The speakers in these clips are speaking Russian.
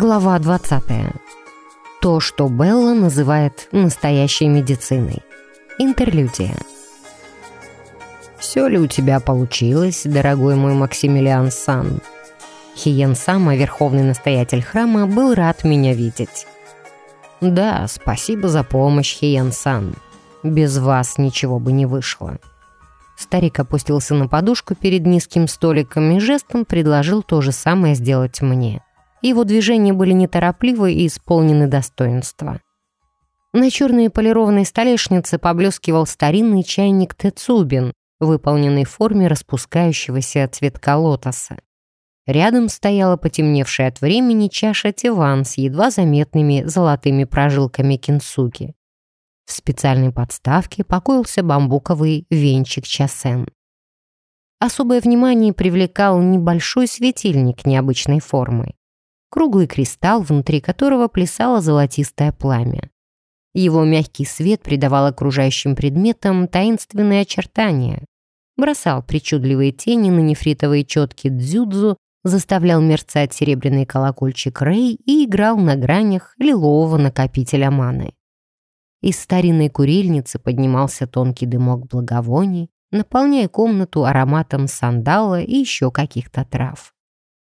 Глава 20. То, что Белла называет настоящей медициной. Интерлюдия. «Все ли у тебя получилось, дорогой мой Максимилиан-сан?» Хиен-сама, верховный настоятель храма, был рад меня видеть. «Да, спасибо за помощь, Хиен-сан. Без вас ничего бы не вышло». Старик опустился на подушку перед низким столиком и жестом предложил то же самое сделать мне. Его движения были неторопливы и исполнены достоинства. На черной полированной столешнице поблескивал старинный чайник Тэцубин, выполненный в форме распускающегося цветка лотоса. Рядом стояла потемневшая от времени чаша тиван с едва заметными золотыми прожилками кинсуки. В специальной подставке покоился бамбуковый венчик часен. Особое внимание привлекал небольшой светильник необычной формы. Круглый кристалл, внутри которого плясало золотистое пламя. Его мягкий свет придавал окружающим предметам таинственные очертания, бросал причудливые тени на нефритовые четки дзюдзу, заставлял мерцать серебряный колокольчик Рэй и играл на гранях лилового накопителя маны. Из старинной курильницы поднимался тонкий дымок благовоний, наполняя комнату ароматом сандала и еще каких-то трав.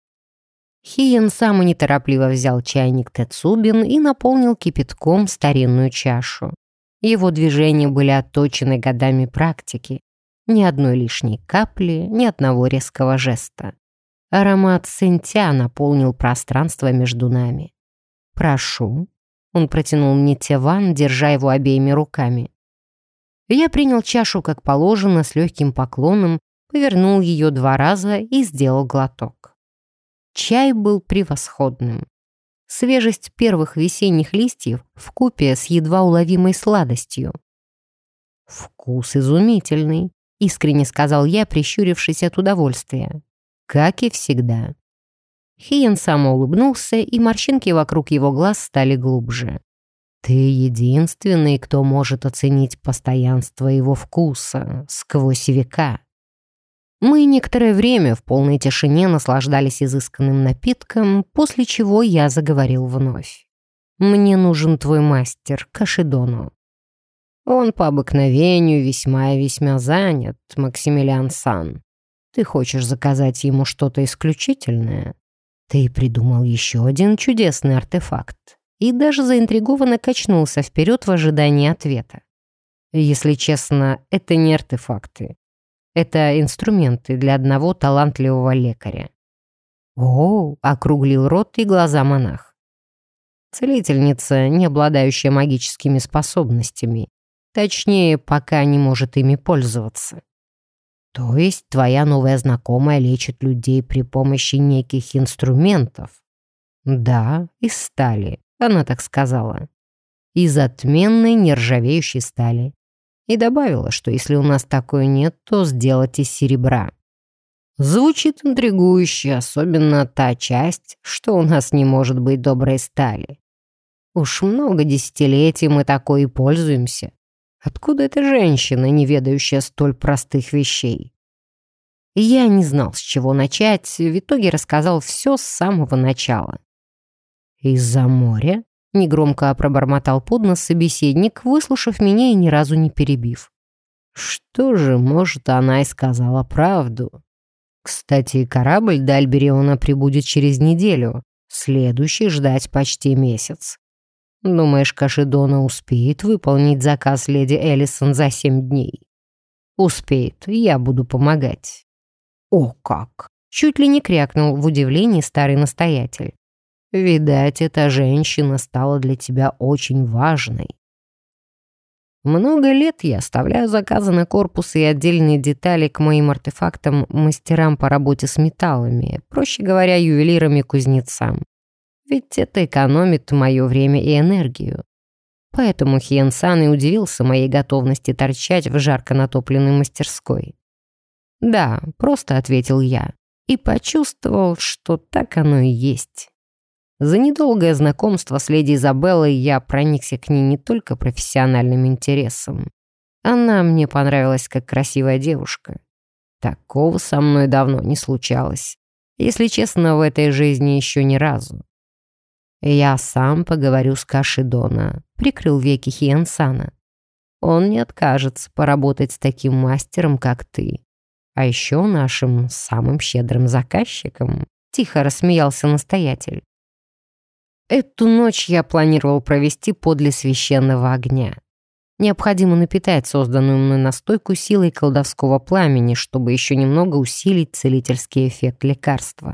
Хиен-сама неторопливо взял чайник Тэцубин и наполнил кипятком старинную чашу. Его движения были отточены годами практики. Ни одной лишней капли, ни одного резкого жеста. Аромат сэнтя наполнил пространство между нами. «Прошу». Он протянул мне тиван, держа его обеими руками. Я принял чашу как положено, с легким поклоном, повернул ее 2 раза и сделал глоток. Чай был превосходным. Свежесть первых весенних листьев вкупе с едва уловимой сладостью. «Вкус изумительный», — искренне сказал я, прищурившись от удовольствия. «Как и всегда». Хиен-сама улыбнулся, и морщинки вокруг его глаз стали глубже. «Ты единственный, кто может оценить постоянство его вкуса сквозь века». Мы некоторое время в полной тишине наслаждались изысканным напитком, после чего я заговорил вновь. «Мне нужен твой мастер, Кашидоно. Он по обыкновению весьма и весьма занят, Максимилиан-сан. Ты хочешь заказать ему что-то исключительное? Ты придумал еще один чудесный артефакт» и даже заинтригованно качнулся вперед в ожидании ответа. Если честно, это не артефакты. Это инструменты для одного талантливого лекаря. «О!» — округлил рот и глаза монах. Целительница, не обладающая магическими способностями. Точнее, пока не может ими пользоваться. То есть твоя новая знакомая лечит людей при помощи неких инструментов? Да, из стали, она так сказала. Из отменной нержавеющей стали. И добавила, что если у нас такой нет, то сделать из серебра. Звучит интригующе, особенно та часть, что у нас не может быть доброй стали. Уж много десятилетий мы такой и пользуемся. Откуда эта женщина, не ведающая столь простых вещей? Я не знал, с чего начать, в итоге рассказал все с самого начала. «Из-за моря?» — негромко пробормотал под нос собеседник, выслушав меня и ни разу не перебив. Что же, может, она и сказала правду. Кстати, корабль до Альбериона прибудет через неделю, следующий ждать почти месяц. Думаешь, Кашидоно успеет выполнить заказ леди Эллисон за 7 дней? Успеет, я буду помогать. О как! Чуть ли не крякнул в удивлении старый настоятель. Видать, эта женщина стала для тебя очень важной. Много лет я оставляю заказы на корпусы и отдельные детали к моим артефактам мастерам по работе с металлами, проще говоря, ювелирам и кузнецам. Ведь это экономит мое время и энергию. Поэтому Хиен-сан и удивился моей готовности торчать в жарко натопленной мастерской. «Да», — просто ответил я, и почувствовал, что так оно и есть. За недолгое знакомство с леди Изабеллой я проникся к ней не только профессиональным интересом. Она мне понравилась как красивая девушка. Такого со мной давно не случалось. Если честно, в этой жизни еще ни разу. «Я сам поговорю с Кашидона», — прикрыл веки Хиен-сана. «Он не откажется поработать с таким мастером, как ты. А еще нашим самым щедрым заказчиком», — тихо рассмеялся настоятель. Эту ночь я планировал провести подле священного огня. Необходимо напитать созданную мной настойку силой колдовского пламени, чтобы еще немного усилить целительский эффект лекарства.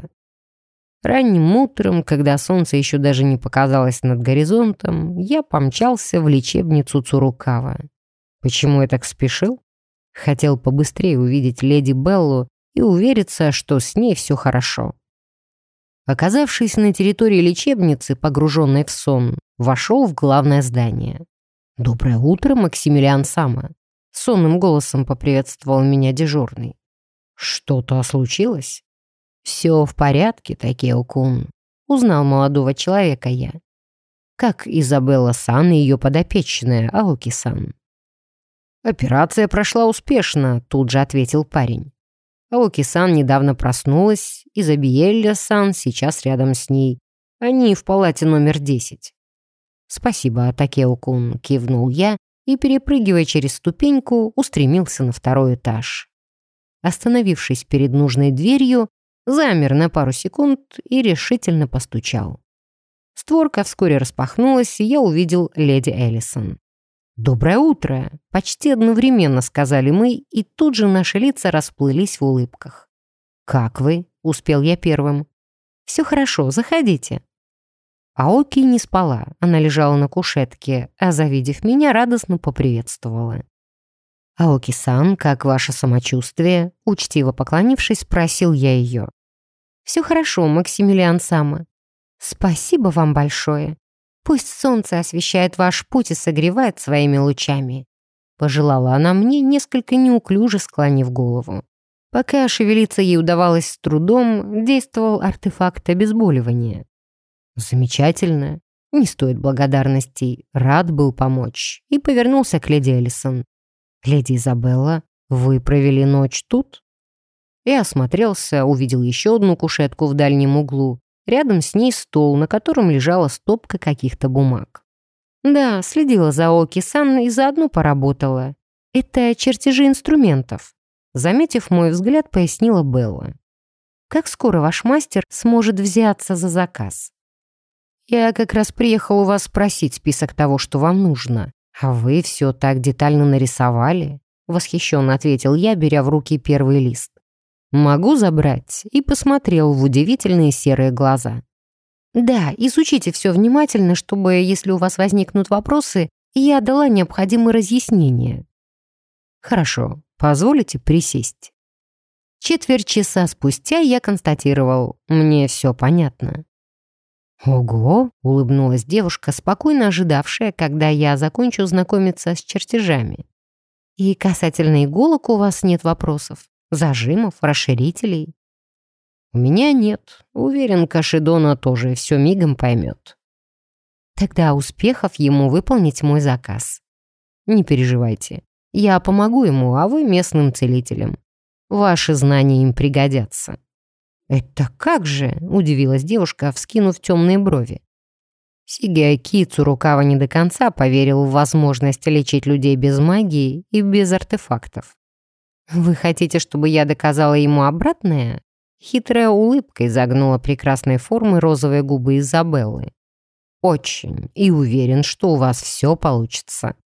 Ранним утром, когда солнце еще даже не показалось над горизонтом, я помчался в лечебницу Цурукава. Почему я так спешил? Хотел побыстрее увидеть леди Беллу и увериться, что с ней все хорошо. Оказавшись на территории лечебницы, погруженной в сон, вошел в главное здание. «Доброе утро, Максимилиан Сама!» Сонным голосом поприветствовал меня дежурный. «Что-то случилось?» «Все в порядке, Такео-кун», — узнал молодого человека я. «Как Изабелла-сан и ее подопечная Аоки-сан?» «Операция прошла успешно», — тут же ответил парень. Аоки-сан недавно проснулась, Изабиелля-сан сейчас рядом с ней. Они в палате номер 10. «Спасибо, Такео-кун», — кивнул я и, перепрыгивая через ступеньку, устремился на второй этаж. Остановившись перед нужной дверью, замер на пару секунд и решительно постучал. Створка вскоре распахнулась, и я увидел леди Эллисон. «Доброе утро!» — почти одновременно сказали мы, и тут же наши лица расплылись в улыбках. «Как вы?» — успел я первым. «Все хорошо, заходите». Аоки не спала, она лежала на кушетке, а, завидев меня, радостно поприветствовала. «Аоки-сан, как ваше самочувствие?» Учтиво поклонившись, спросил я ее. «Все хорошо, Максимилиан Сама. Спасибо вам большое. Пусть солнце освещает ваш путь и согревает своими лучами», пожелала она мне, несколько неуклюже склонив голову. Пока шевелиться ей удавалось с трудом, действовал артефакт обезболивания. «Замечательно. Не стоит благодарностей. Рад был помочь». И повернулся к леди Эллисон. «Леди Изабелла, вы провели ночь тут?» Я осмотрелся, увидел еще одну кушетку в дальнем углу. Рядом с ней стол, на котором лежала стопка каких-то бумаг. Да, следила за Аоки-сан и заодно поработала. Это чертежи инструментов. Заметив мой взгляд, пояснила Белла. «Как скоро ваш мастер сможет взяться за заказ?» «Я как раз приехал у вас спросить список того, что вам нужно. А вы все так детально нарисовали?» Восхищенно ответил я, беря в руки первый лист. «Могу забрать?» И посмотрел в удивительные серые глаза. «Да, изучите все внимательно, чтобы, если у вас возникнут вопросы, я дала необходимые разъяснения». «Хорошо, позволите присесть?» Четверть часа спустя я констатировал, мне все понятно. «Ого!» — улыбнулась девушка, спокойно ожидавшая, когда я закончу знакомиться с чертежами. «И касательно иголок у вас нет вопросов? Зажимов, расширителей?» «У меня нет. Уверен, Кашидона тоже все мигом поймет». «Тогда успехов ему выполнить мой заказ». «Не переживайте. Я помогу ему, а вы местным целителям. Ваши знания им пригодятся». «Это как же?» — удивилась девушка, вскинув темные брови. Сигиаки Цурукава не до конца поверил в возможность лечить людей без магии и без артефактов. «Вы хотите, чтобы я доказала ему обратное?» Хитрая улыбка изогнула прекрасной формы розовые губы Изабеллы. «Очень, и уверен, что у вас все получится.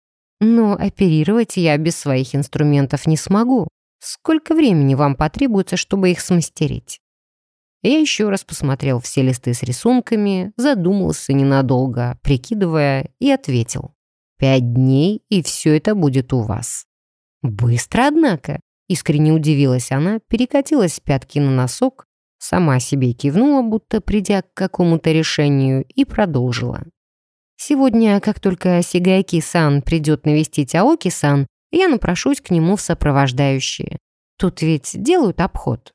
Но оперировать я без своих инструментов не смогу. Сколько времени вам потребуется, чтобы их смастерить?» Я еще раз посмотрел все листы с рисунками, задумался ненадолго, прикидывая, и ответил. 5 дней, и все это будет у вас. «Быстро, однако!» — искренне удивилась она, перекатилась с пятки на носок, сама себе кивнула, будто придя к какому-то решению, и продолжила. «Сегодня, как только Сигаяки-сан придет навестить Аоки-сан, я напрошусь к нему в сопровождающие. Тут ведь делают обход».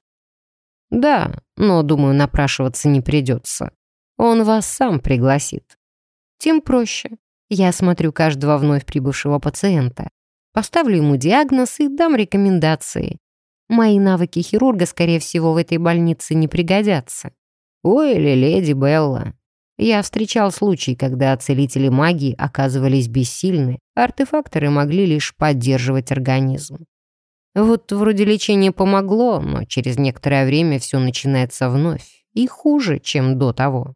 «Да, но, думаю, напрашиваться не придется. Он вас сам пригласит». «Тем проще. Я осмотрю каждого вновь прибывшего пациента. Поставлю ему диагноз и дам рекомендации. Мои навыки хирурга, скорее всего, в этой больнице не пригодятся». «Ой, или леди Белла». Я встречал случаи, когда целители магии оказывались бессильны, а артефакторы могли лишь поддерживать организм. Вот вроде лечение помогло, но через некоторое время все начинается вновь, и хуже, чем до того.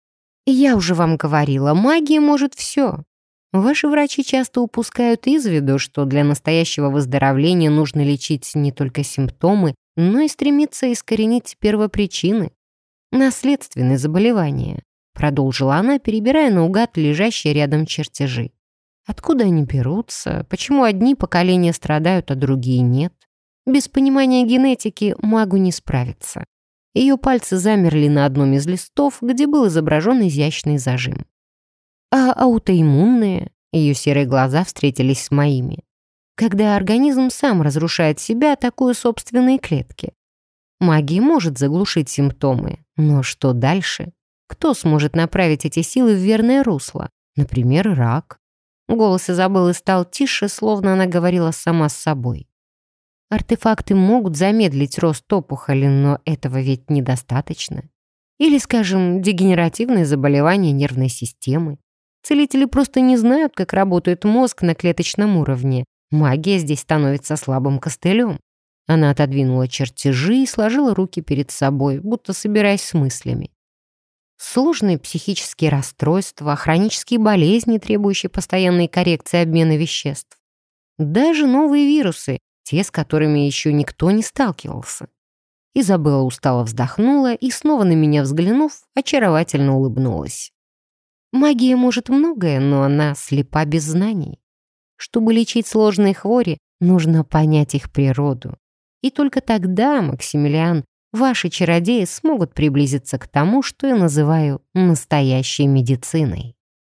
Я уже вам говорила, магия может все. Ваши врачи часто упускают из виду, что для настоящего выздоровления нужно лечить не только симптомы, но и стремиться искоренить первопричины. Наследственные заболевания, продолжила она, перебирая наугад лежащие рядом чертежи. Откуда они берутся, почему одни поколения страдают, а другие нет? Без понимания генетики магу не справиться. Ее пальцы замерли на одном из листов, где был изображен изящный зажим. А аутоиммунные? Ее серые глаза встретились с моими. Когда организм сам разрушает себя, атакуя собственные клетки. Магия может заглушить симптомы, но что дальше? Кто сможет направить эти силы в верное русло? Например, рак. Голос Изабеллы стал тише, словно она говорила сама с собой. Артефакты могут замедлить рост опухоли, но этого ведь недостаточно. Или, скажем, дегенеративные заболевания нервной системы. Целители просто не знают, как работает мозг на клеточном уровне. Магия здесь становится слабым костылем. Она отодвинула чертежи и сложила руки перед собой, будто собираясь с мыслями. Сложные психические расстройства, хронические болезни, требующие постоянной коррекции обмена веществ. Даже новые вирусы, те, с которыми еще никто не сталкивался. Изабелла устало вздохнула и, снова на меня взглянув, очаровательно улыбнулась. Магия может многое, но она слепа без знаний. Чтобы лечить сложные хвори, нужно понять их природу. И только тогда, Максимилиан, ваши чародеи смогут приблизиться к тому, что я называю настоящей медициной.